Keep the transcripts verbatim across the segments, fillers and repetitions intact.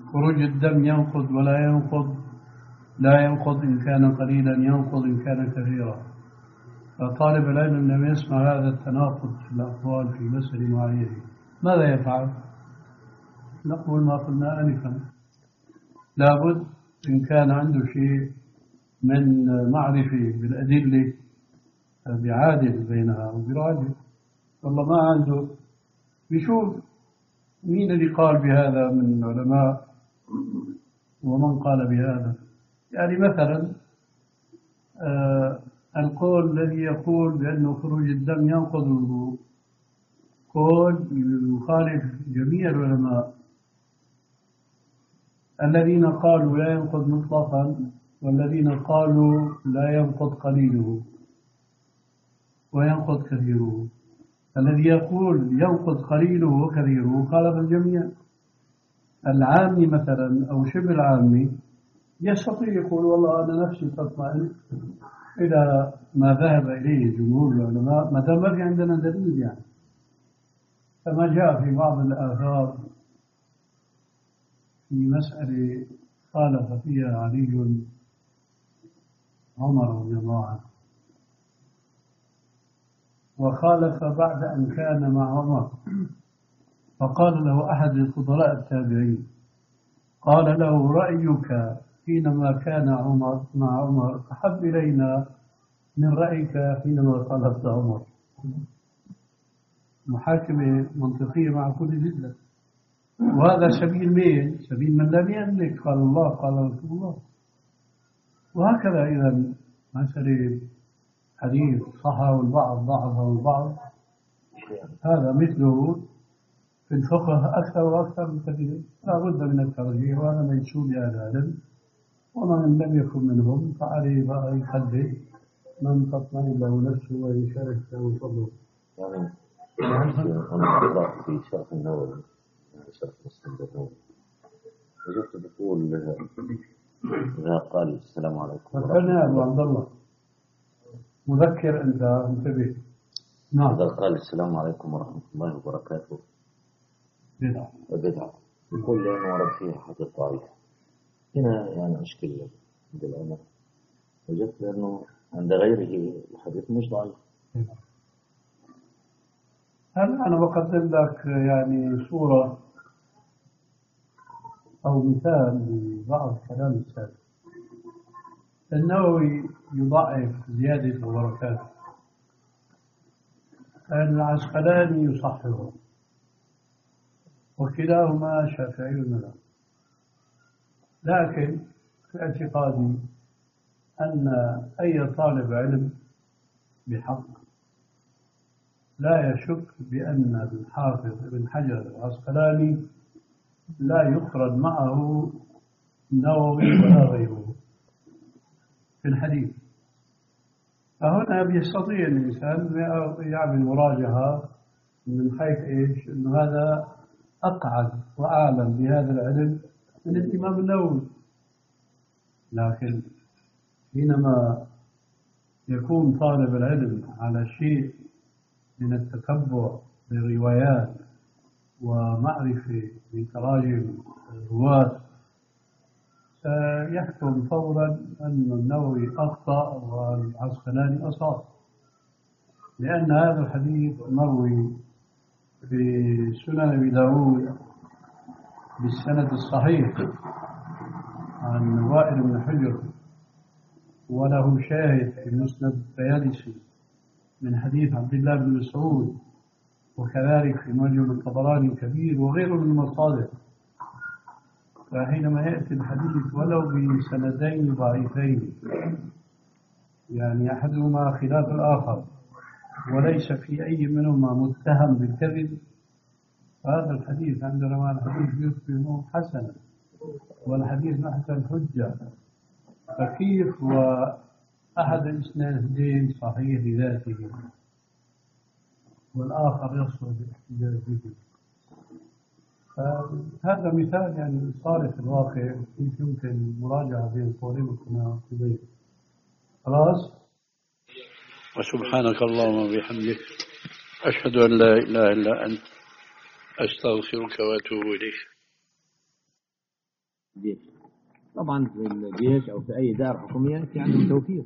خروج الدم ينقض ولا ينقض؟ لا ينقض إن كان قليلا، ينقض إن كان كثيرا. فطالب العلم لم يسمع هذا التناقض في الأقوال في مسألة معينة ماذا يفعل؟ نقول ما قلنا آنفا، لابد إن كان عنده شيء من معرفة بالأدلة بيعادل بينها وبيراجع. والله ما عنده بيشوف مين اللي قال بهذا من العلماء ومن قال بهذا. يعني مثلا آه القول الذي يقول بأنه خروج الدم ينقض الوضوء قول يخالف جميع العلماء الذين قالوا لا ينقض مطلقا والذين قالوا لا ينقض قليله وينقض كثيره. الذي يقول ينقض قليله وكثيره خالف الجميع. العامي مثلا أو شبه العامي يستطيع يقول والله أنا نفسي تطمئن إلى ما ذهب إليه جمهور العلماء ما دام ما في عندنا دليل، يعني كما جاء في بعض الآثار في مسألة خالف فيها علي عمر رضي الله عنه، وخالف بعد أن كان مع عمر، فقال له أحد الفضلاء التابعين قال له رأيك حينما كان عمر مع عمر أحب إلينا من رأيك حينما خالفت عمر. محاكمة منطقية معقولة جدا. وهذا سبيل مين؟ سبيل من لم يملك قال الله قال رسول الله. وهكذا إذا مسألة حديث صحه البعض ضعفه البعض هذا مثله في الفقه أكثر وأكثر من كثير. لا بد من الترجيح، وهذا منسوب لأهل العلم، ومن لم يكن منهم فعليه بقى يقدر من تطمئن له نفسه ويشارك له صدره. يعني أنا أقرأ في شرح النووي شرح مسلم النووي وجدت بقول إذا قال السلام عليكم فكرني يا أبو عبد الله مذكر أنت انتبه. نعم. إذا قال السلام عليكم ورحمة الله وبركاته بدعة بدعة يقول لأنه ورد فيها حديث ضعيف. هنا يعني أشكل عند الأمر وجدت أنه عند غيره الحديث مش ضعيف. هل أنا بقدم لك يعني صورة أو مثال لبعض كلام السلف. النووي يضعف زيادة وبركاته، العسقلاني يصححه، وكلاهما شافعي المذهب. لكن في اعتقادي أن أي طالب علم بحق لا يشك بأن الحافظ ابن حجر العسقلاني لا يفرد معه النووي ولا غيره في الحديث. فهنا بيستطيع الإنسان يعمل مراجعة من حيث إيش؟ إنه هذا أقعد وأعلم بهذا العلم من الإمام النووي. لكن حينما يكون طالب العلم على شيء من التتبع بالروايات ومعرفة بتراجم الرواة سيحكم فورا أن النووي أخطأ والعسقلاني أصاب، لأن هذا الحديث مروي في سنن أبي داود بالسند الصحيح عن وائل بن حجر، وله شاهد في مسند الطيالسي من حديث عبد الله بن مسعود، وكذلك في معجم الطبراني الكبير وغيره من المصادر. فحينما يأتي الحديث ولو بسندين ضعيفين يعني أحدهما خلاف الآخر وليس في أي منهما متهم بالكذب، هذا الحديث عند رواه الحديث يصبح حسنا، والحديث محسن حجة. فكيف وأحد الإسنادين صحيح لذاته والآخر يصل بالاحتجاج به؟ فهذا مثال يعني صار في الواقع كيف يمكن المراجعة بين قولين متناقضين. خلاص. وسبحانك اللهم وبحمدك أشهد أن لا إله إلا أنت أستغفرك وأتوب إليك. جيش. طبعا في الجيش أو في أي دائرة حكومية في عندهم توفير،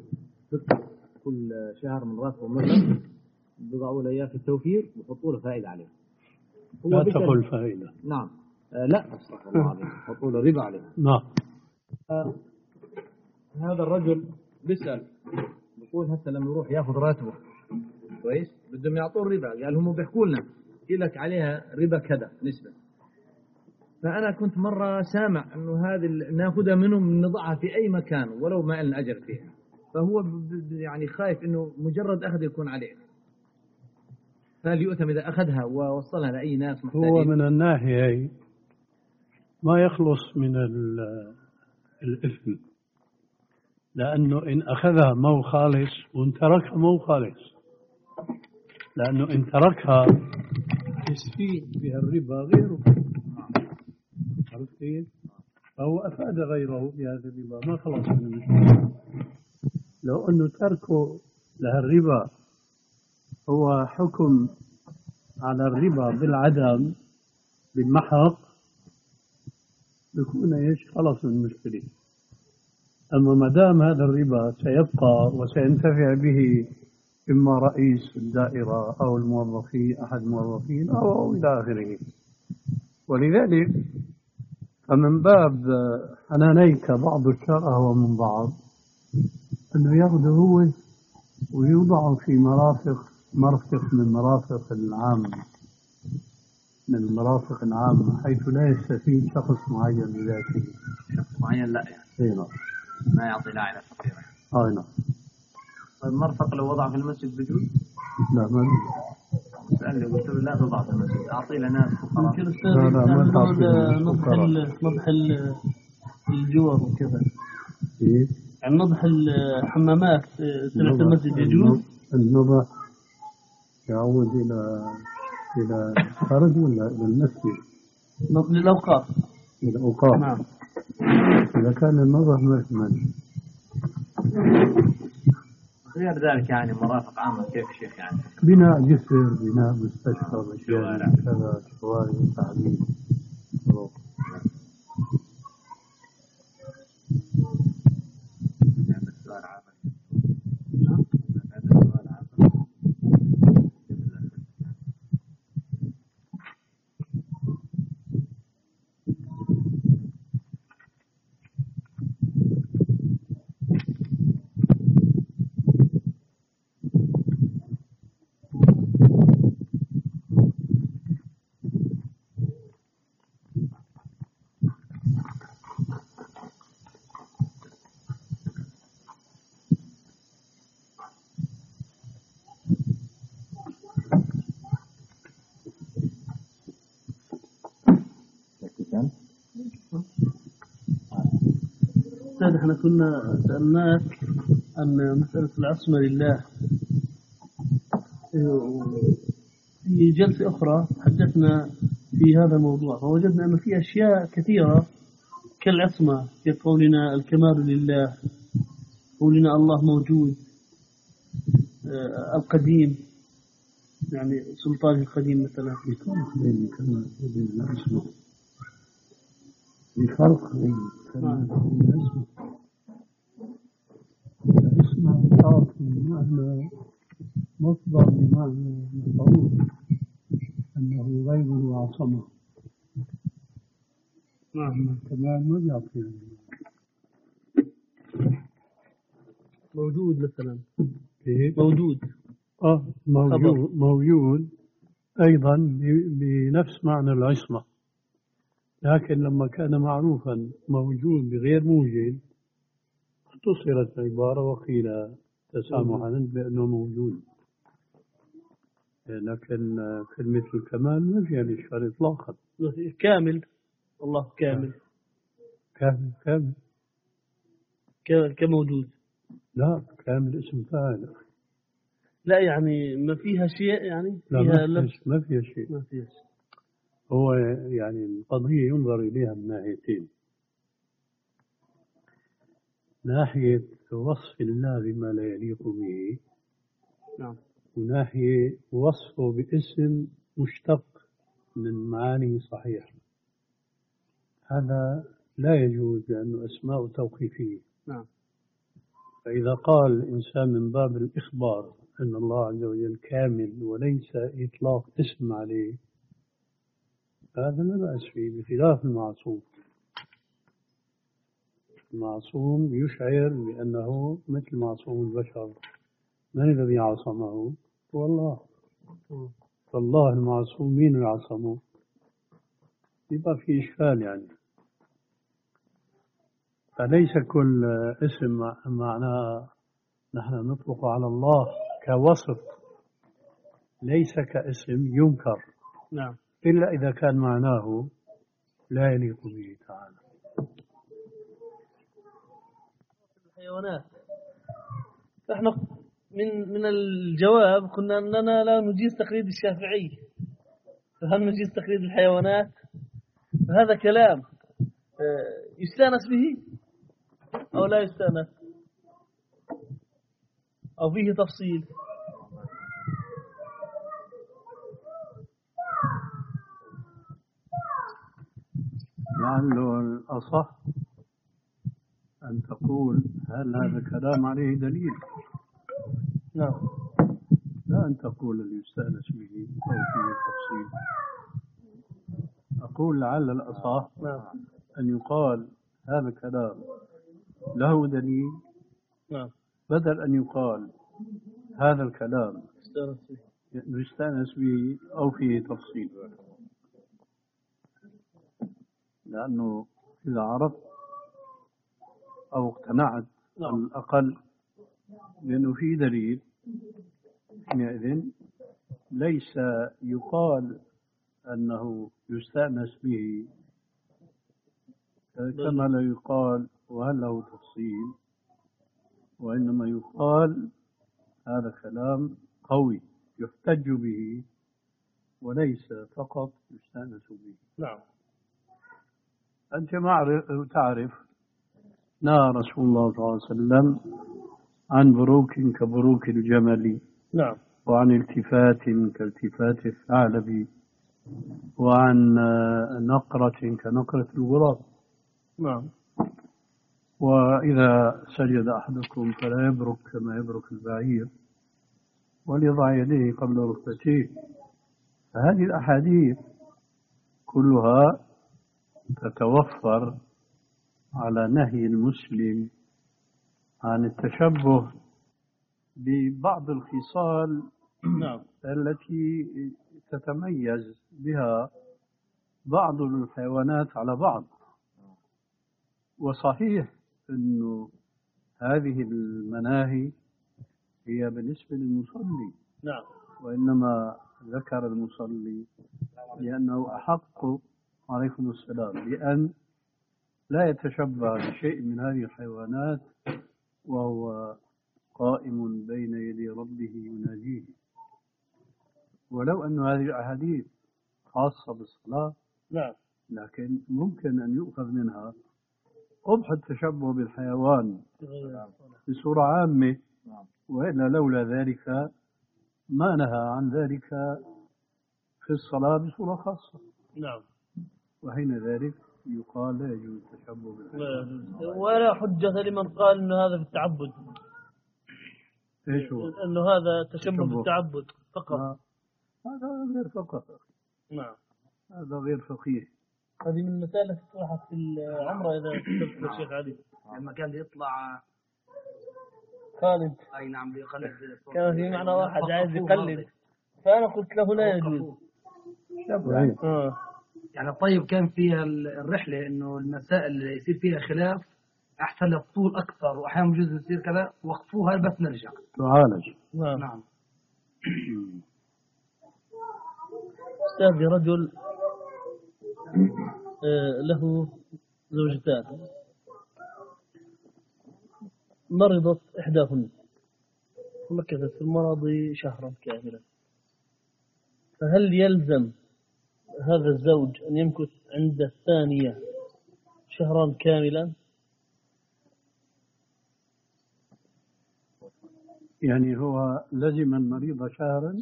كل شهر من راتبه مثلا بيضعوا له إياه في التوفير ويحطوا له فائدة عليه. لا تقل فائدة. نعم. آه لا استغفر الله العظيم، يحطوا له ربا عليه. نعم. آه هذا الرجل بيسأل بيقول هسه لما يروح ياخذ راتبه كويس بدهم يعطوه ربا، قال هم بيحكوا لنا لك عليها ربا كذا نسبة. فأنا كنت مرة سامع إنه هذه ناخذها منهم نضعها في أي مكان ولو ما لنا أجر فيها، فهو يعني خايف إنه مجرد أخذ يكون عليه، فهل يؤثم إذا أخذها ووصلها لأي ناس محتاجين؟ هو من الناحية ما يخلص من الإثم، لأنه إن أخذها مو خالص وإن تركها مو خالص، لأنه إن تركها يستفيد بها الربا غيره. عرفت كيف؟ فهو أفاد غيره بهذا الربا، ما خلص من المشكلة. لو أنه تركه لها الربا هو حكم على الربا بالعدم بالمحق، بيكون ايش خلص من المشكلة. أما ما دام هذا الربا سيبقى وسينتفع به إما رئيس الدائرة أو الموظفين أحد الموظفين أو, أو إلى آخره. ولذلك فمن باب حنانيك بعض الشرع من بعض أنه يأخذه هو ويوضعه في مرافق مرفق من مرافق العامة من المرافق العامة حيث لا يستفيد شخص معين بذاته. شخص معين لا يعني ما يعطي لا على فقيرة. آه نعم. المرفق لو وضع في المسجد بجوز؟ لا ما سألني قلت له لا تضع في المسجد، أعطي لنا فقراء. يمكن أستاذ نضح نضح الجور وكذا. إيه؟ يعني نضح الحمامات سمعت المسجد يجوز؟ النضح يعود إلى إلى الخارج ولا إلى المسجد؟ للأوقاف. للأوقاف. نعم. إذا كان النضح مشمل. غير ذلك يعني مرافق عامة كيف شيخ يعني؟ بناء جسر، بناء مستشفى، مشاريع كذا، شوارع، تعليم. أستاذ احنا كنا سألناك عن مسألة العصمة لله، في جلسة أخرى حدثنا في هذا الموضوع فوجدنا أن في أشياء كثيرة كالعصمة، كقولنا الكمال لله، قولنا الله موجود، القديم يعني سلطان القديم مثلا. بين الكمال وبين العصمة في فرق بين الكمال وبين العصمة. العصمة تعطي معنى مصدر بمعنى مفعول، أنه غيره عصمة. نعم. الكمال ما بيعطي موجود مثلا. موجود اه موجود موجود أيضا بنفس معنى العصمة، لكن لما كان معروفا موجود بغير موجود اختصرت العبارة وقيل تسامحا بأنه موجود. لكن كلمة الكمال ما فيها الإشكال إطلاقا. كامل، الله كامل. كامل كامل كموجود. لا كامل اسم فاعل. لا يعني ما فيها شيء يعني فيها لا ما فيها, ما فيها شيء. ما فيها شيء. هو يعني القضية ينظر إليها من ناحيتين: ناحية وصف الله بما لا يليق به، نعم، وناحية وصفه باسم مشتق من معاني صحيح. هذا لا يجوز لأنه أسماء توقيفية. نعم. فإذا قال الإنسان من باب الإخبار أن الله عز وجل كامل وليس إطلاق اسم عليه، هذا لا بأس فيه، بخلاف المعصوم. المعصوم يشعر بأنه مثل معصوم البشر. من الذي عصمه؟ هو الله. فالله المعصوم مين يعصمه؟ يبقى في إشكال يعني. فليس كل اسم معناه نحن نطلق على الله كوصف، ليس كاسم ينكر. نعم. إلا إذا كان معناه لا يليق به تعالى. الحيوانات، احنا من من الجواب كنا أننا لا نجيز تقليد الشافعي، فهل نجيز تقليد الحيوانات؟ هذا كلام يستانس به أو لا يستانس أو فيه تفصيل؟ لعله الأصح أن تقول هل هذا الكلام عليه دليل؟ نعم. لا أن تقول اللي يستأنس به أو فيه تفصيل. أقول لعل الأصح أن يقال هذا الكلام له دليل، نعم، بدل أن يقال هذا الكلام يستأنس به أو فيه تفصيل. لأنه إذا عرفت أو اقتنعت على الأقل بأنه في دليل، حينئذ ليس يقال أنه يستأنس به كما لا يقال وهل له تفصيل، وإنما يقال هذا كلام قوي يحتج به وليس فقط يستأنس به. نعم. أنت ما تعرف نهى رسول الله صلى الله عليه وسلم عن بروك كبروك الجمل. نعم. وعن التفات كالتفات الثعلب، وعن نقرة كنقرة الغراب. نعم. وإذا سجد أحدكم فلا يبرك كما يبرك البعير، وليضع يديه قبل ركبتيه. فهذه الأحاديث كلها تتوفر على نهي المسلم عن التشبه ببعض الخصال نعم. التي تتميز بها بعض الحيوانات على بعض. وصحيح أنه هذه المناهي هي بالنسبة للمصلي. نعم. وإنما ذكر المصلي لأنه أحق عليكم السلام بأن لا يتشبه بشيء من هذه الحيوانات وهو قائم بين يدي ربه يناجيه. ولو أن هذه الأحاديث خاصة بالصلاة، نعم، لكن ممكن أن يؤخذ منها قبح التشبه بالحيوان بصورة عامة، وإلا لولا ذلك ما نهى عن ذلك في الصلاة بصورة خاصة. نعم. وحين ذلك يقال لا يجوز التشبه بالحيوان. ولا حجة لمن قال أن هذا في التعبد. إيش هو؟ أنه هذا تشبه بالتعبد فقط. آه. هذا غير فقط. نعم. هذا غير فقيه. هذه من المسائل التي طرحت في العمرة إذا كتبت الشيخ علي لما كان يطلع خالد. أي نعم بيقلد. كان في معنى واحد عايز يقلد، فأنا قلت له لا يجوز. آه. يعني طيب كان فيها الرحلة إنه المسائل اللي يصير فيها خلاف أحسن للطول أكثر، وأحيانا بجوز يصير كذا وقفوها بس نرجع تعالج. نعم. نعم. أستاذي رجل له زوجتان، مرضت إحداهن ومكثت في المرض شهرا كاملا، فهل يلزم هذا الزوج أن يمكث عند الثانية شهرا كاملا؟ يعني هو لزم المريض شهرا؟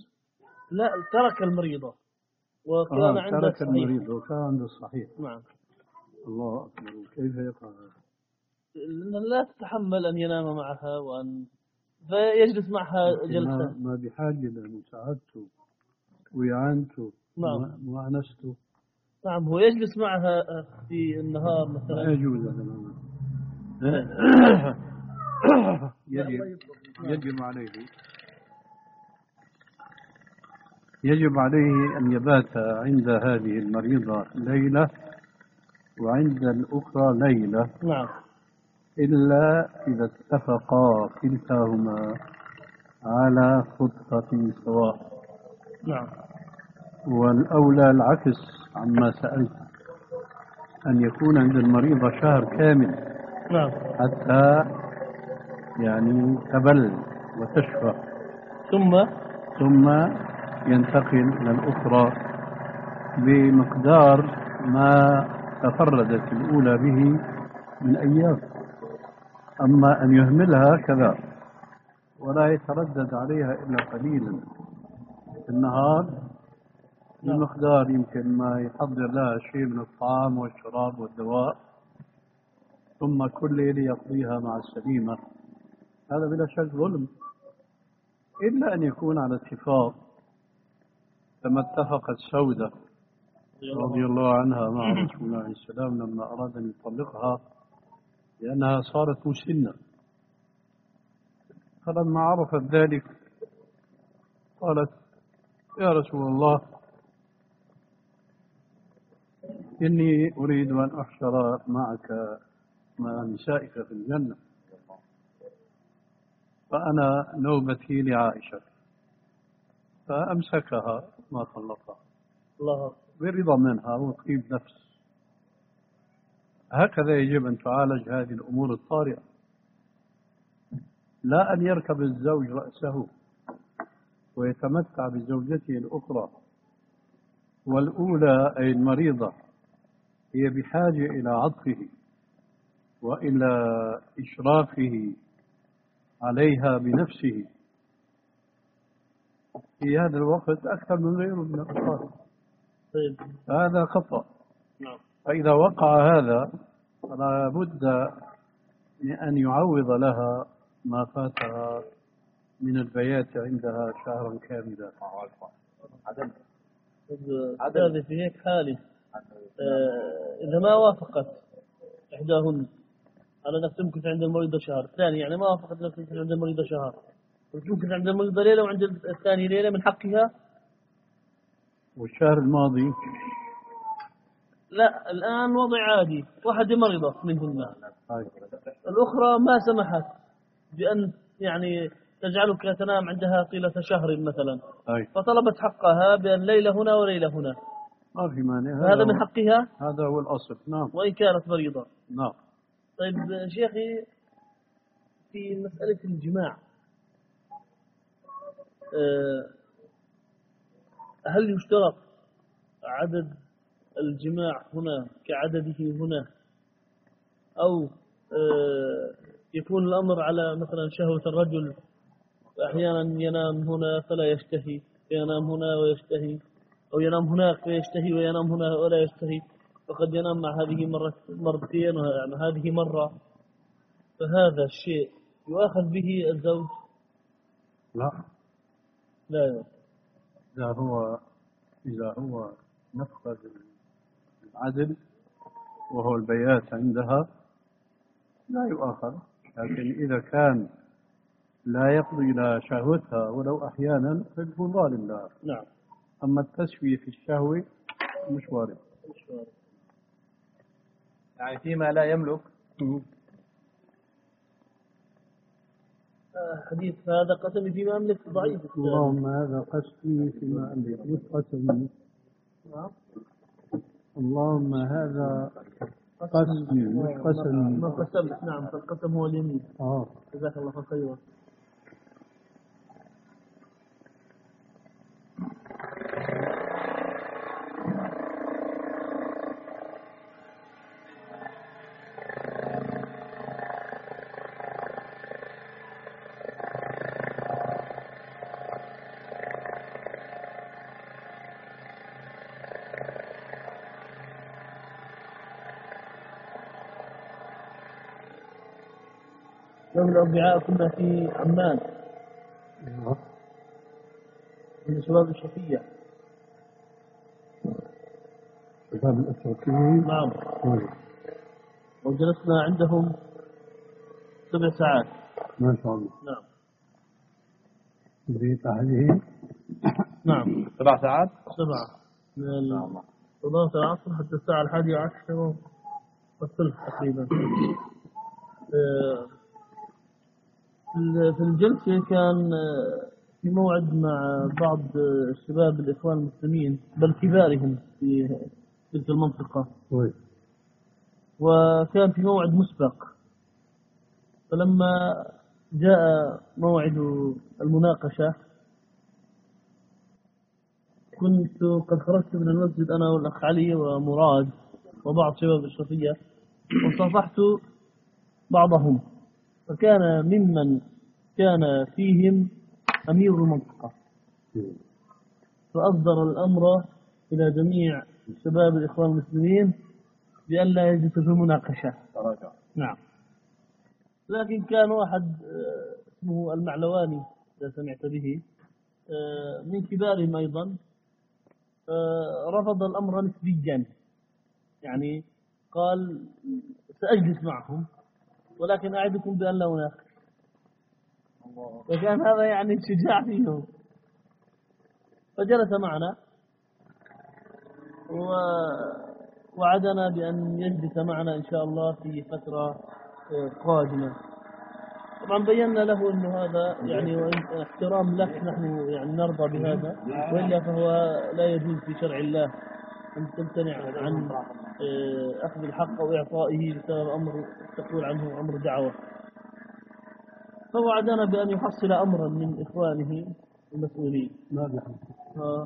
لا، ترك المريضة وكان آه عند ترك الصحيح. المريض وكان عند الصحيح. نعم. الله أكبر. كيف يقع هذا؟ لأن لا تتحمل أن ينام معها وأن فيجلس معها جلسة. ما بحاجة لمساعدته وإعانته نعم وأنسته. نعم هو يجلس معها في النهار مثلا. لا يجوز هذا. يجب يجب عليه يجب عليه أن يبات عند هذه المريضة ليلة وعند الأخرى ليلة. نعم. إلا إذا اتفقا كلتاهما على خطة سواء. نعم. والأولى العكس عما سألت، أن يكون عند المريضة شهر كامل. نعم. حتى يعني تبل وتشفى، ثم ثم ينتقل إلى الأخرى بمقدار ما تفردت الأولى به من أيام. أما أن يهملها كذا ولا يتردد عليها إلا قليلا في النهار بمقدار يمكن ما يحضر لها شيء من الطعام والشراب والدواء، ثم كل ليلة يقضيها مع السليمة، هذا بلا شك ظلم. إلا أن يكون على اتفاق كما اتفقت سودة رضي الله عنها مع رسول الله عليه السلام لما أراد أن يطلقها لأنها صارت مسنة. فلما عرفت ذلك قالت: يا رسول الله، إني أريد أن أحشر معك مع نسائك في الجنة، فأنا نوبتي لعائشة. فأمسكها ما طلقها الله برضا منها وطيب نفس. هكذا يجب أن تعالج هذه الأمور الطارئة، لا أن يركب الزوج رأسه ويتمتع بزوجته الأخرى، والأولى أي المريضة هي بحاجة إلى عطفه وإلى إشرافه عليها بنفسه في هذا الوقت أكثر من غيره من الأطفال. طيب. هذا خطأ. نعم. فإذا وقع هذا فلا بد من أن يعوض لها ما فاتها من البيات عندها شهرا كاملا. عدد في هيك حالة آه إذا ما وافقت إحداهن على نفس ممكن عند المريضة شهر، الثاني يعني ما وافقت نفس ممكن عند المريضة شهر، ممكن عند المريضة ليلة وعند الثاني ليلة، من حقها. والشهر الماضي لا الآن وضع عادي، واحدة مريضة منهن، الأخرى ما سمحت بأن يعني تجعلك تنام عندها طيلة شهر مثلا، أي. فطلبت حقها بأن ليلة هنا وليلة هنا، ما في مانع، هذا من حقها. هذا هو الأصل. نعم. وإن كانت مريضة. نعم. طيب شيخي، في مسألة الجماع هل يشترط عدد الجماع هنا كعدده هنا، أو يكون الأمر على مثلا شهوة الرجل، أحيانا ينام هنا فلا يشتهي، ينام هنا ويشتهي، أو ينام هناك ويشتهي وينام هنا ولا يشتهي، فقد ينام مع هذه مرة مرتين وهذه مرة، فهذا الشيء يؤاخذ به الزوج؟ لا لا يؤاخذ. إذا هو إذا هو نفذ العدل وهو البيات عندها لا يؤاخذ، لكن إذا كان لا يقضي إلى شهوتها ولو أحيانا فيكون ظالم لها. نعم. أما التسوية في الشهوة مش وارد. مش وارد. يعني فيما لا يملك. حديث هذا قسمي فيما أملك ضعيف. اللهم هذا قسمي فيما أملك مش قسمي. اللهم هذا قسمي مش قسمي. ما قسمت. نعم، فالقسم هو اليمين. آه. جزاك الله خيرا. يوم الأربعاء كنا في عمان من شباب الشرقية. شباب الأشرفية. نعم. وجلسنا عندهم سبع ساعات. ما شاء الله. نعم. بيت أهلهم. نعم. سبع ساعات. سبعة من إضافة العصر حتى الساعة الحادية عشر والثلث تقريبا. في الجلسة كان في موعد مع بعض الشباب الإخوان المسلمين بل كبارهم في تلك المنطقة. طيب. وكان في موعد مسبق، فلما جاء موعد المناقشة كنت قد خرجت من المسجد أنا والأخ علي ومراد وبعض شباب الشرقية، وصافحت بعضهم، فكان ممن كان فيهم أمير المنطقة، فأصدر الأمر إلى جميع شباب الإخوان المسلمين بأن لا يجلسوا في المناقشة. نعم. لكن كان واحد اسمه المعلواني إذا سمعت به من كبارهم أيضا رفض الأمر نسبيا، يعني قال سأجلس معهم ولكن أعدكم بأن لا أناقش. فكان هذا يعني شجاع فيهم، فجلس معنا ووعدنا بأن يجلس معنا إن شاء الله في فترة قادمة. طبعا بينا له أنه هذا يعني احترام لك، نحن يعني نرضى بهذا، وإلا فهو لا يجوز في شرع الله أن تمتنع عن أخذ الحق أو إعطائه بسبب أمر تقول عنه أمر دعوة. فوعدنا بأن يحصل أمرا من إخوانه المسؤولين. آه.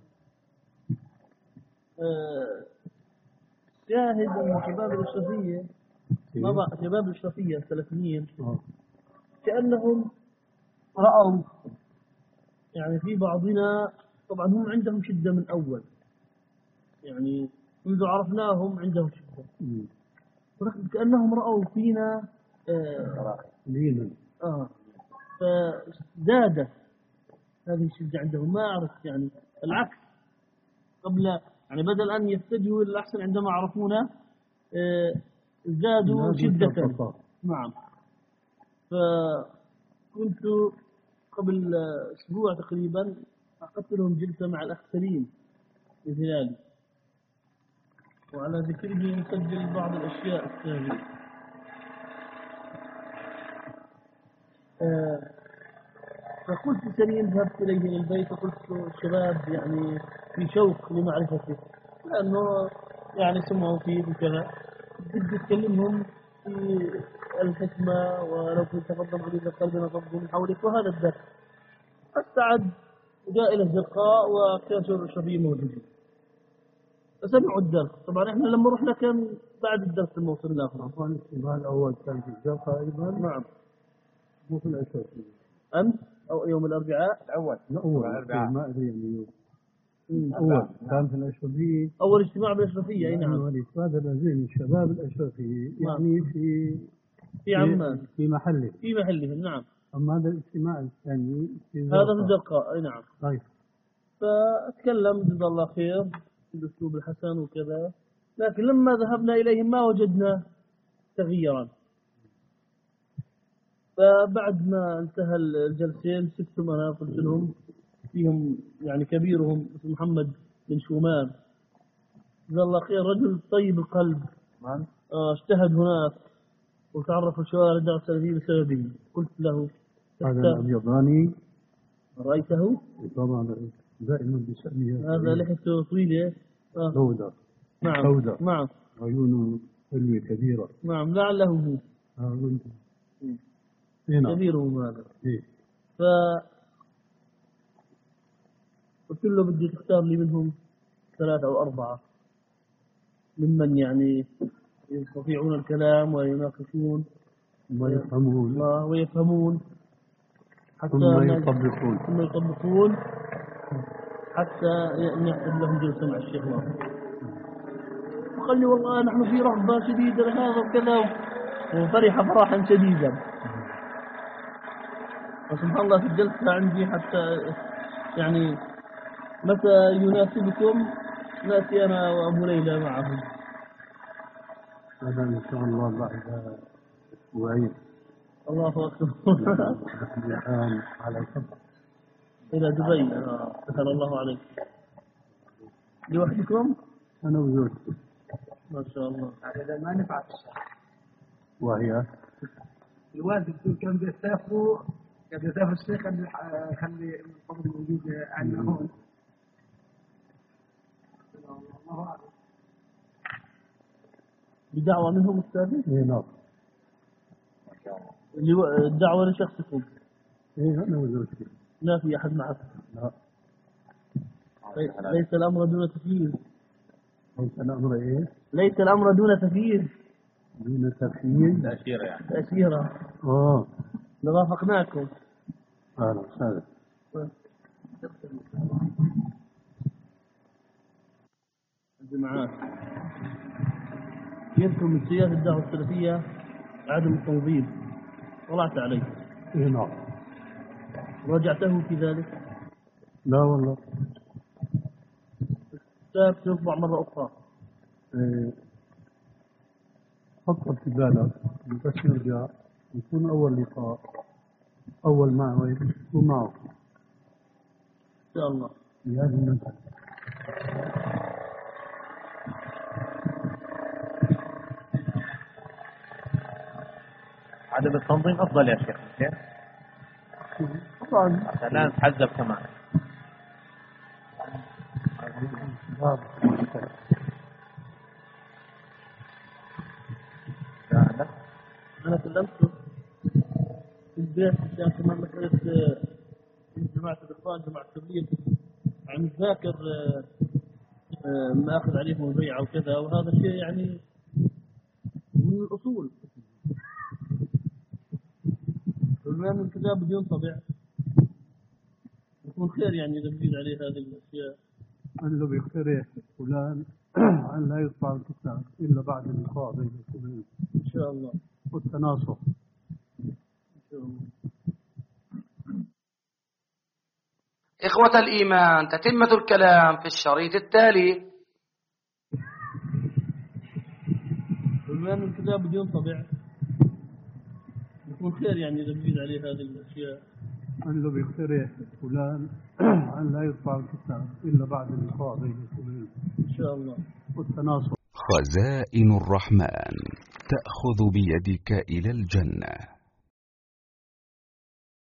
آه. شاهد أن شباب الأشرفية شباب الأشرفية السلفيين كأنهم رأوا يعني في بعضنا، طبعا هم عندهم شدة من أول، يعني منذ عرفناهم عندهم شدة، ولكن كأنهم رأوا فينا آه آه فزادت هذه الشدة عندهم. ما أعرف يعني العكس، قبل يعني بدل أن يتجهوا إلى الأحسن عندما عرفونا آه زادوا شدة. نعم. فكنت قبل أسبوع تقريبا عقدت لهم جلسة مع الأخ سليم الهلالي، وعلى ذكره نسجل بعض الأشياء التالية. آه فقلت سليم ذهبت إليه إلى البيت وقلت الشباب يعني في شوق لمعرفته، لأنه يعني سمعوا فيه وكذا، بدي أتكلمهم في الحكمة، ولو كنت تفضل عريض القلب نفضل من حولك وهذا الدرس. فاستعد وجاء إلى الزرقاء وكان شر الشرقية موجودين فسمعوا الدرس. طبعا احنا لما رحنا كان بعد الدرس لما وصلنا عفوا الاجتماع الأول كان في الزرقاء أيضا. نعم. مو في الأساس أمس أو يوم الأربعاء الأول. أول الأربعاء ما أدري يعني أول كان في الأشرفية، أول اجتماع بالأشرفية. أي نعم. هذا لازم الشباب الأشرفية يعني في في عمان في محله في محلهم. نعم. أما هذا الاجتماع الثاني في هذا في الزرقاء. أي نعم. طيب. فأتكلم جزا الله خير بالأسلوب الحسن وكذا، لكن لما ذهبنا إليهم ما وجدنا تغييرا. فبعد ما انتهى الجلسين سبتم أنا قلت لهم فيهم يعني كبيرهم اسمه محمد بن شومان جزا الله خير، رجل طيب القلب آه اجتهد هناك وتعرف الشوارع الدعوة السلفية بسببه. قلت له هذا الأبيضاني رأيته؟ طبعا دائما بشأنه هذا لحيته طويلة آه. سوداء. نعم. سوداء. نعم. عيونه حلوة كبيرة. نعم. لعله هو آه. كبيرهم هذا. إيه. ف قلت له بدي تختار لي منهم ثلاثة أو أربعة ممن يعني يستطيعون الكلام ويناقشون ويفهمون ويفهمون حتى ثم يطبقون ثم يطبقون حتى نحسب لهم جلسة مع الشيخ واحد. وقال لي والله نحن في رغبة شديدة لهذا وكذا، وفرح فرحا شديدا. وسبحان الله في الجلسة عندي حتى يعني متى يناسبكم نأتي أنا وأبو ليلى معهم. هذا إن شاء الله بعد أسبوعين. الله أكبر. الآن على سبع. إلى دبي. آه. سهل الله عليك. لوحدكم؟ أنا وزوجتي. ما شاء الله. هذا ما نفعت الصح. وهي الوالد يقول كان بيسافروا كان بيسافر الشيخ خلي خلي الفضل موجود عندنا هون. الله أعلم. بدعوة منهم أستاذ؟ إيه نعم. الدعوة لشخصكم؟ إيه أنا وزوجتي. لا في أحد معك؟ لا. ليس الأمر دون تفيير. ليس الأمر إيه؟ ليس الأمر دون تفيير. دون تفيير؟ تأشيرة يعني. تأشيرة. آه. لرافقناكم. أهلا وسهلا. الجماعات يذكر من سياسة الدعوة السلفية عدم التنظيم. طلعت عليه. إيه نعم. راجعته في ذلك؟ لا والله. الكتاب سيطبع مرة أخرى. إيه. فكر في بالك بس نرجع يكون أول لقاء أول معه يكون معه إن شاء الله. بهذه المنطقة. عدم التنظيم أفضل يا شيخ. طبعا عشان لا نتحزب كمان. أنا كلمته في البيت عشان كمان مسألة جماعة الإخوان جماعة التبليغ عن الذاكر ما أخذ عليهم البيعة وكذا، وهذا شيء يعني من الأصول. بما أن الكتاب بده ينطبع يكون خير يعني إذا بزيد عليه هذه الأشياء. أن لو بيقترح فلان أن لا يطبع الكتاب إلا بعد اللقاء بين الاثنين إن شاء الله والتناصح. إن شاء الله. إخوة الإيمان، تتمة الكلام في الشريط التالي. بما أن الكتاب بده ينطبع يكون خير يعني إذا بزيد عليه هذه الأشياء. أن لو بيقترح فلان أن لا يطبع الكتاب إلا بعد اللقاء بين الاثنين إن شاء الله والتناصح. خزائن الرحمن تأخذ بيدك إلى الجنة.